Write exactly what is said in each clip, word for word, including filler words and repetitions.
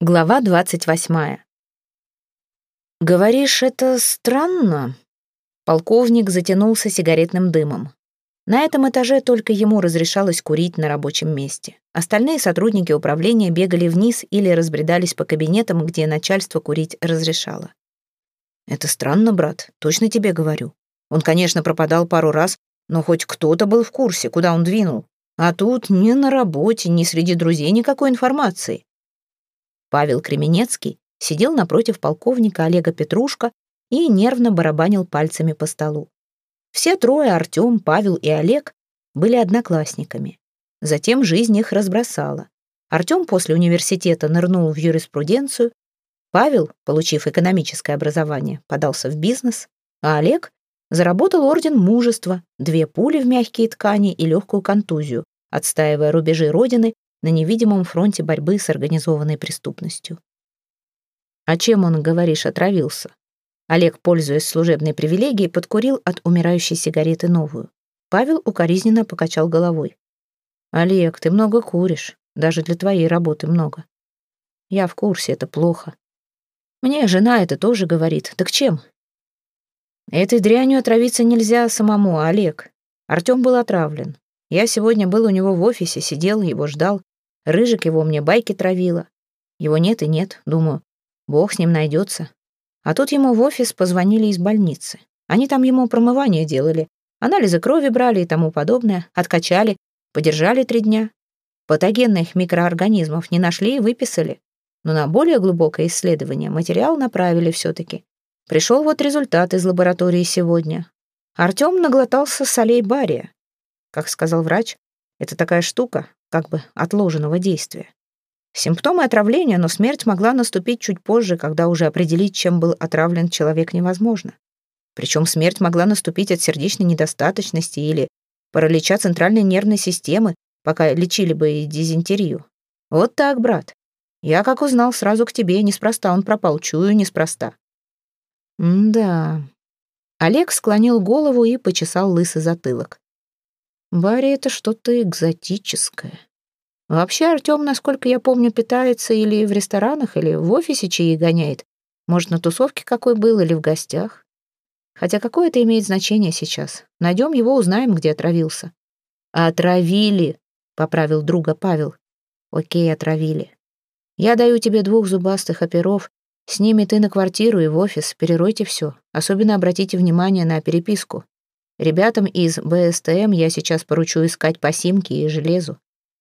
Глава двадцать восьмая. «Говоришь, это странно?» Полковник затянулся сигаретным дымом. На этом этаже только ему разрешалось курить на рабочем месте. Остальные сотрудники управления бегали вниз или разбредались по кабинетам, где начальство курить разрешало. «Это странно, брат, точно тебе говорю. Он, конечно, пропадал пару раз, но хоть кто-то был в курсе, куда он двинул. А тут ни на работе, ни среди друзей никакой информации». Павел Кременецкий сидел напротив полковника Олега Петрушка и нервно барабанил пальцами по столу. Все трое, Артем, Павел и Олег, были одноклассниками. Затем жизнь их разбросала. Артем после университета нырнул в юриспруденцию, Павел, получив экономическое образование, подался в бизнес, а Олег заработал орден мужества, две пули в мягкие ткани и легкую контузию, отстаивая рубежи Родины на невидимом фронте борьбы с организованной преступностью. «А чем он, говоришь, отравился?» Олег, пользуясь служебной привилегией, подкурил от умирающей сигареты новую. Павел укоризненно покачал головой. «Олег, ты много куришь, даже для твоей работы много. Я в курсе, это плохо. Мне жена это тоже говорит. Так чем?» «Этой дрянью отравиться нельзя самому, Олег. Артем был отравлен. Я сегодня был у него в офисе, сидел, его ждал. Рыжик его мне байки травила. Его нет и нет, думаю, бог с ним найдется. А тут ему в офис позвонили из больницы. Они там ему промывание делали, анализы крови брали и тому подобное, откачали, подержали три дня. Патогенных микроорганизмов не нашли и выписали. Но на более глубокое исследование материал направили все-таки. Пришел вот результат из лаборатории сегодня. Артем наглотался солей бария. Как сказал врач, это такая штука, как бы отложенного действия. Симптомы отравления, но смерть могла наступить чуть позже, когда уже определить, чем был отравлен человек, невозможно. Причем смерть могла наступить от сердечной недостаточности или паралича центральной нервной системы, пока лечили бы и дизентерию. Вот так, брат. Я, как узнал, сразу к тебе, неспроста он пропал, чую, неспроста. М-да. Олег склонил голову и почесал лысый затылок. Барри — это что-то экзотическое. Вообще Артем, насколько я помню, питается или в ресторанах, или в офисе чаи гоняет. Может, на тусовке какой был, или в гостях. Хотя какое это имеет значение сейчас? Найдем его, узнаем, где отравился. «Отравили», — поправил друга Павел. «Окей, отравили. Я даю тебе двух зубастых оперов. С ними ты на квартиру и в офис. Переройте все. Особенно обратите внимание на переписку. Ребятам из бэ эс тэ эм я сейчас поручу искать по симке и железу.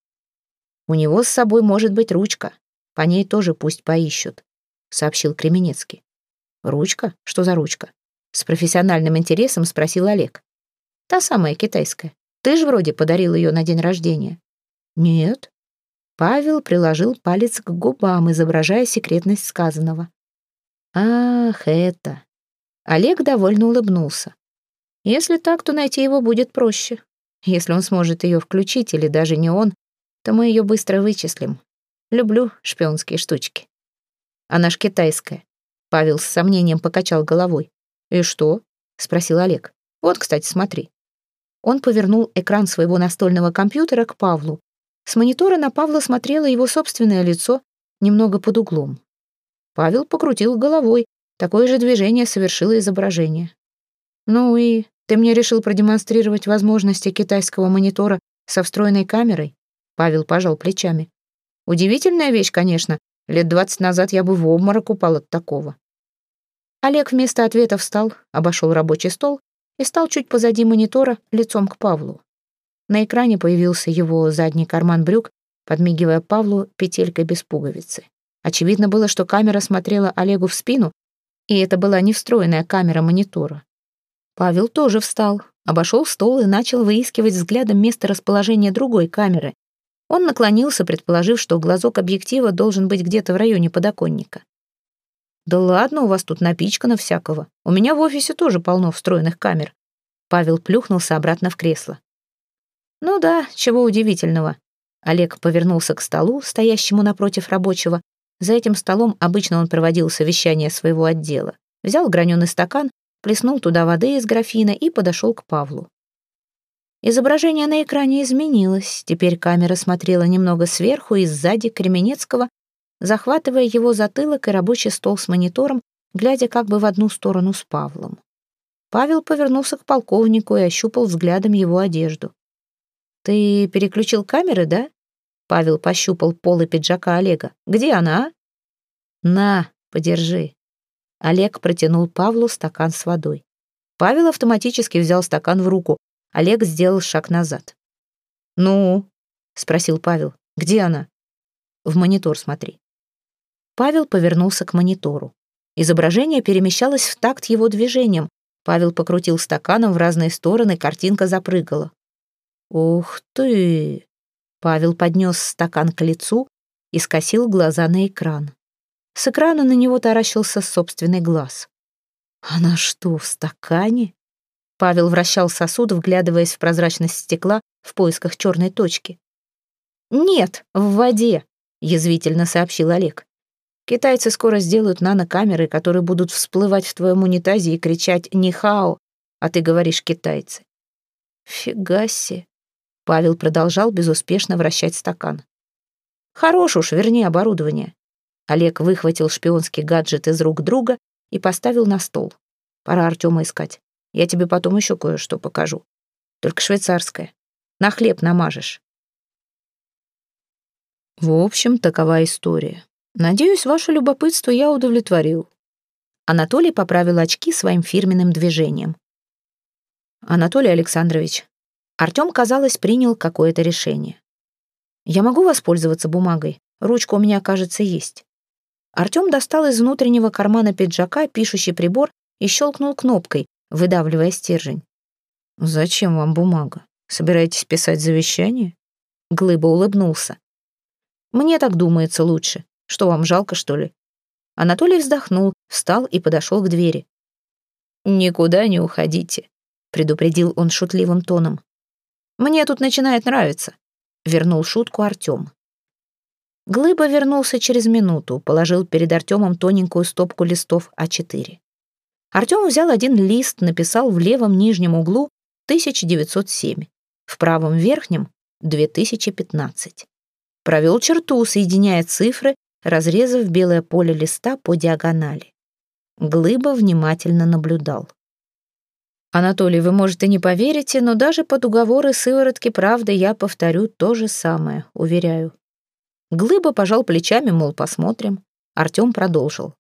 У него с собой может быть ручка. По ней тоже пусть поищут», — сообщил Кременецкий. «Ручка? Что за ручка?» — с профессиональным интересом спросил Олег. «Та самая китайская. Ты же вроде подарил ее на день рождения». «Нет». Павел приложил палец к губам, изображая секретность сказанного. «Ах, это...» Олег довольно улыбнулся. «Если так, то найти его будет проще. Если он сможет ее включить, или даже не он, то мы ее быстро вычислим. Люблю шпионские штучки». «Она ж китайская». Павел с сомнением покачал головой. «И что?» — спросил Олег. «Вот, кстати, смотри». Он повернул экран своего настольного компьютера к Павлу. С монитора на Павла смотрело его собственное лицо, немного под углом. Павел покрутил головой. Такое же движение совершило изображение. «Ну и ты мне решил продемонстрировать возможности китайского монитора со встроенной камерой?» Павел пожал плечами. «Удивительная вещь, конечно. Лет двадцать назад я бы в обморок упал от такого». Олег вместо ответа встал, обошел рабочий стол и стал чуть позади монитора, лицом к Павлу. На экране появился его задний карман брюк, подмигивая Павлу петелькой без пуговицы. Очевидно было, что камера смотрела Олегу в спину, и это была не встроенная камера монитора. Павел тоже встал, обошел стол и начал выискивать взглядом место расположения другой камеры. Он наклонился, предположив, что глазок объектива должен быть где-то в районе подоконника. «Да ладно, у вас тут напичкано всякого. У меня в офисе тоже полно встроенных камер». Павел плюхнулся обратно в кресло. «Ну да, чего удивительного». Олег повернулся к столу, стоящему напротив рабочего. За этим столом обычно он проводил совещание своего отдела. Взял граненый стакан, плеснул туда воды из графина и подошел к Павлу. Изображение на экране изменилось. Теперь камера смотрела немного сверху и сзади Кременецкого, захватывая его затылок и рабочий стол с монитором, глядя как бы в одну сторону с Павлом. Павел повернулся к полковнику и ощупал взглядом его одежду. «Ты переключил камеры, да?» Павел пощупал полы пиджака Олега. «Где она, а?» «На, подержи». Олег протянул Павлу стакан с водой. Павел автоматически взял стакан в руку. Олег сделал шаг назад. «Ну?» — спросил Павел. «Где она?» «В монитор смотри». Павел повернулся к монитору. Изображение перемещалось в такт его движением. Павел покрутил стаканом в разные стороны, картинка запрыгала. «Ух ты!» Павел поднес стакан к лицу и скосил глаза на экран. С экрана на него таращился собственный глаз. «Она что, в стакане?» Павел вращал сосуд, вглядываясь в прозрачность стекла в поисках черной точки. «Нет, в воде», — язвительно сообщил Олег. «Китайцы скоро сделают нанокамеры, которые будут всплывать в твоем унитазе и кричать «Нихао», а ты говоришь «китайцы». «Фига себе», — Павел продолжал безуспешно вращать стакан. «Хорош уж, верни оборудование». Олег выхватил шпионский гаджет из рук друга и поставил на стол. «Пора Артема искать. Я тебе потом еще кое-что покажу. Только швейцарское. На хлеб намажешь». В общем, такова история. Надеюсь, ваше любопытство я удовлетворил. Анатолий поправил очки своим фирменным движением. Анатолий Александрович, Артем, казалось, принял какое-то решение. Я могу воспользоваться бумагой? Ручка у меня, кажется, есть. Артем достал из внутреннего кармана пиджака пишущий прибор и щелкнул кнопкой, выдавливая стержень. «Зачем вам бумага? Собираетесь писать завещание?» Глыба улыбнулся. «Мне так думается лучше. Что, вам жалко, что ли?» Анатолий вздохнул, встал и подошел к двери. «Никуда не уходите», — предупредил он шутливым тоном. «Мне тут начинает нравиться», — вернул шутку Артем. Глыба вернулся через минуту, положил перед Артемом тоненькую стопку листов а четыре. Артем взял один лист, написал в левом нижнем углу тысяча девятьсот семь, в правом верхнем — две тысячи пятнадцать. Провел черту, соединяя цифры, разрезав белое поле листа по диагонали. Глыба внимательно наблюдал. «Анатолий, вы, может, и не поверите, но даже под уговоры сыворотки правды я повторю то же самое, уверяю». Глыба пожал плечами, мол, посмотрим. Артем продолжил.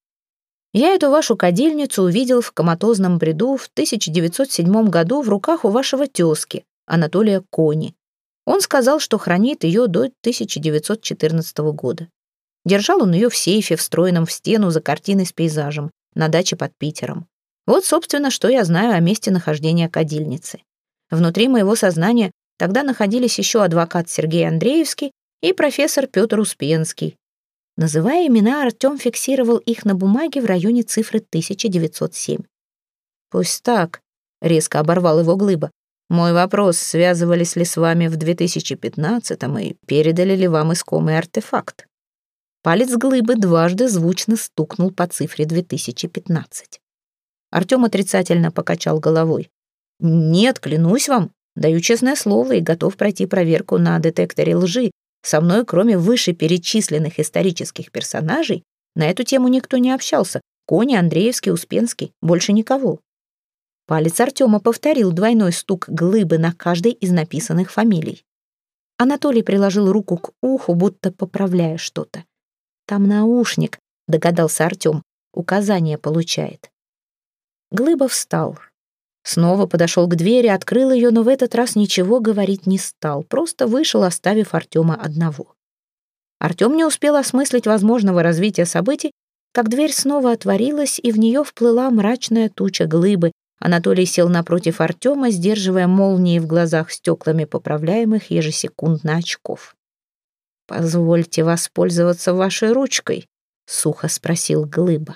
«Я эту вашу кадильницу увидел в коматозном бреду в тысяча девятьсот седьмом году в руках у вашего тезки, Анатолия Кони. Он сказал, что хранит ее до тысяча девятьсот четырнадцатого года. Держал он ее в сейфе, встроенном в стену за картиной с пейзажем, на даче под Питером. Вот, собственно, что я знаю о месте нахождения кадильницы. Внутри моего сознания тогда находились еще адвокат Сергей Андреевский и профессор Петр Успенский. Называя имена, Артем фиксировал их на бумаге в районе цифры тысяча девятьсот семь. «Пусть так», — резко оборвал его Глыба. «Мой вопрос, связывались ли с вами в две тысячи пятнадцатом и передали ли вам искомый артефакт?» Палец Глыбы дважды звучно стукнул по цифре две тысячи пятнадцать. Артем отрицательно покачал головой. «Нет, клянусь вам, даю честное слово и готов пройти проверку на детекторе лжи. Со мной, кроме вышеперечисленных исторических персонажей, на эту тему никто не общался. Кони, Андреевский, Успенский, больше никого». Палец Артема повторил двойной стук Глыбы на каждой из написанных фамилий. Анатолий приложил руку к уху, будто поправляя что-то. «Там наушник», — догадался Артем, — «указание получает». Глыба встал. Снова подошел к двери, открыл ее, но в этот раз ничего говорить не стал, просто вышел, оставив Артема одного. Артем не успел осмыслить возможного развития событий, как дверь снова отворилась, и в нее вплыла мрачная туча Глыбы. Анатолий сел напротив Артема, сдерживая молнии в глазах стеклами поправляемых ежесекундно очков. «Позвольте воспользоваться вашей ручкой», — сухо спросил Глыба.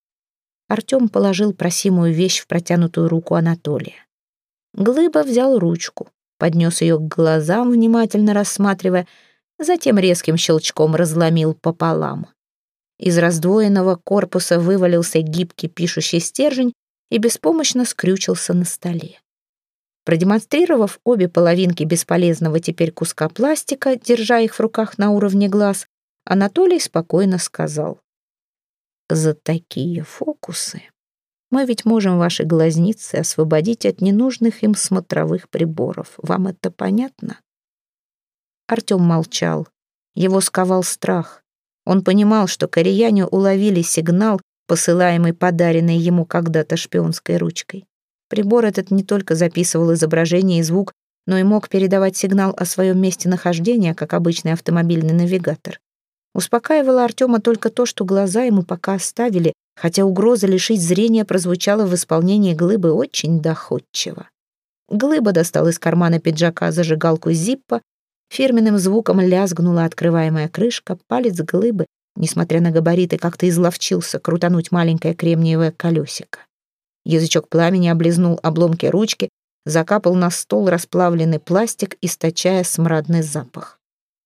Артем положил просимую вещь в протянутую руку Анатолия. Глыба взял ручку, поднес ее к глазам, внимательно рассматривая, затем резким щелчком разломил пополам. Из раздвоенного корпуса вывалился гибкий пишущий стержень и беспомощно скрючился на столе. Продемонстрировав обе половинки бесполезного теперь куска пластика, держа их в руках на уровне глаз, Анатолий спокойно сказал: «За такие фокусы мы ведь можем ваши глазницы освободить от ненужных им смотровых приборов. Вам это понятно?» Артём молчал. Его сковал страх. Он понимал, что кореяне уловили сигнал, посылаемый подаренной ему когда-то шпионской ручкой. Прибор этот не только записывал изображение и звук, но и мог передавать сигнал о своем месте нахождения, как обычный автомобильный навигатор. Успокаивало Артема только то, что глаза ему пока оставили, хотя угроза лишить зрения прозвучала в исполнении Глыбы очень доходчиво. Глыба достал из кармана пиджака зажигалку Зиппо, фирменным звуком лязгнула открываемая крышка, палец Глыбы, несмотря на габариты, как-то изловчился крутануть маленькое кремниевое колесико. Язычок пламени облизнул обломки ручки, закапал на стол расплавленный пластик, источая смрадный запах.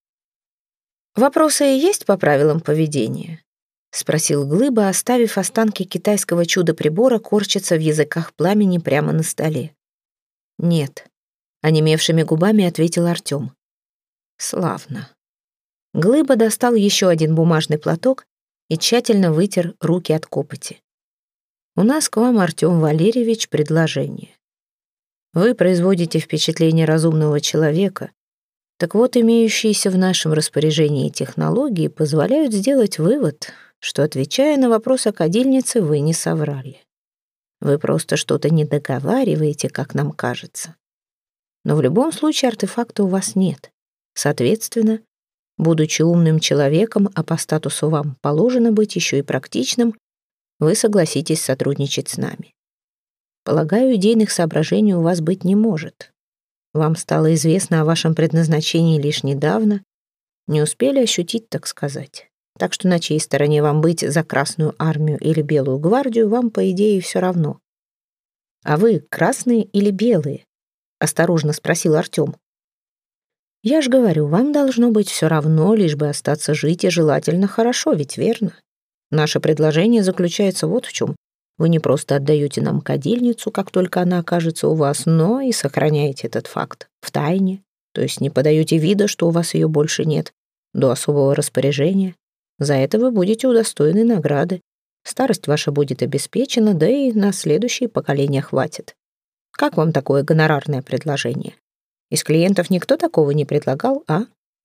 «Вопросы есть по правилам поведения?» — спросил Глыба, оставив останки китайского чудо-прибора корчиться в языках пламени прямо на столе. «Нет», — онемевшими губами ответил Артём. «Славно». Глыба достал еще один бумажный платок и тщательно вытер руки от копоти. «У нас к вам, Артём Валерьевич, предложение. Вы производите впечатление разумного человека. Так вот, имеющиеся в нашем распоряжении технологии позволяют сделать вывод, что, отвечая на вопрос о кадильнице, вы не соврали. Вы просто что-то не договариваете, как нам кажется. Но в любом случае артефакта у вас нет. Соответственно, будучи умным человеком, а по статусу вам положено быть еще и практичным, вы согласитесь сотрудничать с нами. Полагаю, идейных соображений у вас быть не может. Вам стало известно о вашем предназначении лишь недавно, не успели ощутить, так сказать. Так что на чьей стороне вам быть, за Красную армию или Белую гвардию, вам, по идее, все равно. «А вы красные или белые?» — осторожно спросил Артём. «Я ж говорю, вам должно быть все равно, лишь бы остаться жить и желательно хорошо, ведь верно? Наше предложение заключается вот в чем. Вы не просто отдаете нам кадильницу, как только она окажется у вас, но и сохраняете этот факт в тайне, то есть не подаете вида, что у вас ее больше нет, до особого распоряжения. За это вы будете удостоены награды. Старость ваша будет обеспечена, да и на следующие поколения хватит. Как вам такое гонорарное предложение? Из клиентов никто такого не предлагал, а?»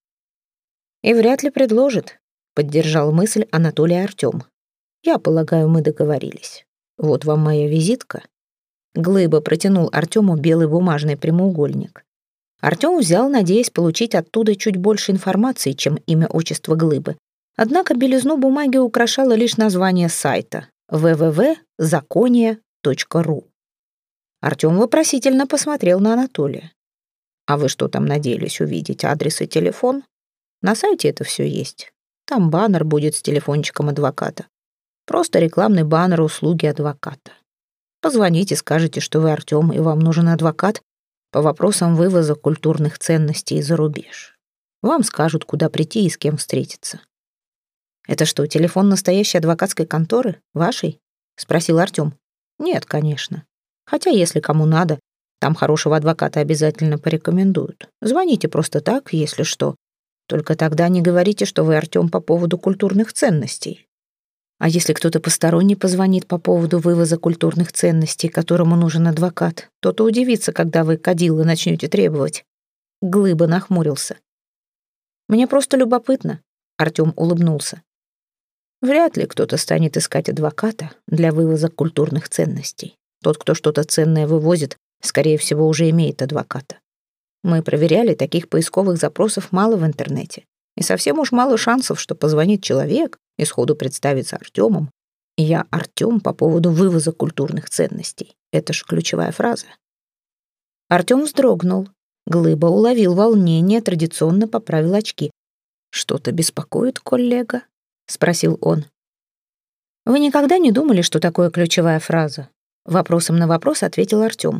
«И вряд ли предложит», — поддержал мысль Анатолий Артём. «Я полагаю, мы договорились. Вот вам моя визитка». Глыба протянул Артёму белый бумажный прямоугольник. Артём взял, надеясь получить оттуда чуть больше информации, чем имя, отчество Глыбы. Однако белизну бумаги украшало лишь название сайта дабл ю дабл ю дабл ю точка закония точка ру. Артём вопросительно посмотрел на Анатолия. «А вы что там надеялись увидеть? Адрес и телефон? На сайте это все есть. Там баннер будет с телефончиком адвоката. Просто рекламный баннер услуги адвоката. Позвоните, скажете, что вы Артём, и вам нужен адвокат по вопросам вывоза культурных ценностей за рубеж. Вам скажут, куда прийти и с кем встретиться». «Это что, телефон настоящей адвокатской конторы? Вашей?» — спросил Артём. «Нет, конечно. Хотя, если кому надо, там хорошего адвоката обязательно порекомендуют. Звоните просто так, если что. Только тогда не говорите, что вы Артём по поводу культурных ценностей. А если кто-то посторонний позвонит по поводу вывоза культурных ценностей, которому нужен адвокат, то-то удивится, когда вы кадило начнете требовать». Глыба нахмурился. «Мне просто любопытно», — Артём улыбнулся. «Вряд ли кто-то станет искать адвоката для вывоза культурных ценностей. Тот, кто что-то ценное вывозит, скорее всего, уже имеет адвоката. Мы проверяли, таких поисковых запросов мало в интернете. И совсем уж мало шансов, что позвонит человек и сходу представится Артёмом. И я Артём по поводу вывоза культурных ценностей. Это ж ключевая фраза». Артём вздрогнул. Глыба уловил волнение, традиционно поправил очки. «Что-то беспокоит, коллега?» — спросил он. «Вы никогда не думали, что такое ключевая фраза?» Вопросом на вопрос ответил Артём.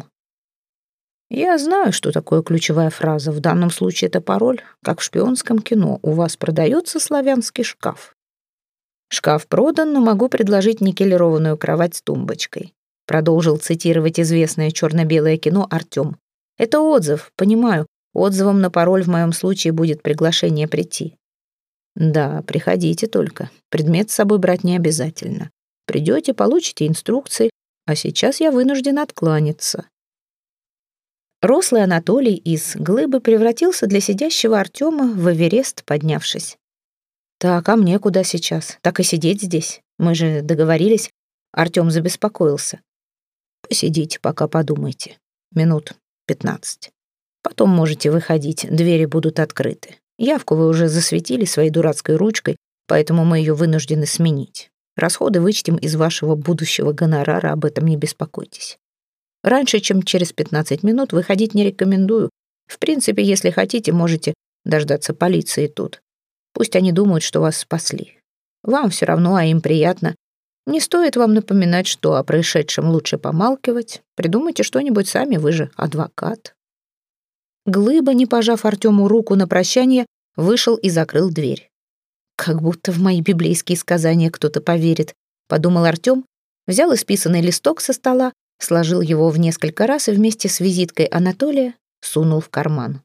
«Я знаю, что такое ключевая фраза. В данном случае это пароль, как в шпионском кино. У вас продается славянский шкаф?» «Шкаф продан, но могу предложить никелированную кровать с тумбочкой», продолжил цитировать известное черно-белое кино Артём. «Это отзыв, понимаю. Отзывом на пароль в моем случае будет приглашение прийти». Да, приходите только. Предмет с собой брать не обязательно. Придете, получите инструкции, а сейчас я вынужден откланяться. Рослый Анатолий из глыбы превратился для сидящего Артема в Эверест, поднявшись. «Так, а мне куда сейчас? Так и сидеть здесь. Мы же договорились». Артем забеспокоился. «Посидите, пока подумайте. Минут пятнадцать. Потом можете выходить, двери будут открыты. Явку вы уже засветили своей дурацкой ручкой, поэтому мы ее вынуждены сменить. Расходы вычтем из вашего будущего гонорара, об этом не беспокойтесь. Раньше, чем через пятнадцать минут, выходить не рекомендую. В принципе, если хотите, можете дождаться полиции тут. Пусть они думают, что вас спасли. Вам все равно, а им приятно. Не стоит вам напоминать, что о происшедшем лучше помалкивать. Придумайте что-нибудь сами, вы же адвокат». Глыба, не пожав Артему руку на прощание, вышел и закрыл дверь. «Как будто в мои библейские сказания кто-то поверит», — подумал Артем, взял исписанный листок со стола, сложил его в несколько раз и вместе с визиткой Анатолия сунул в карман.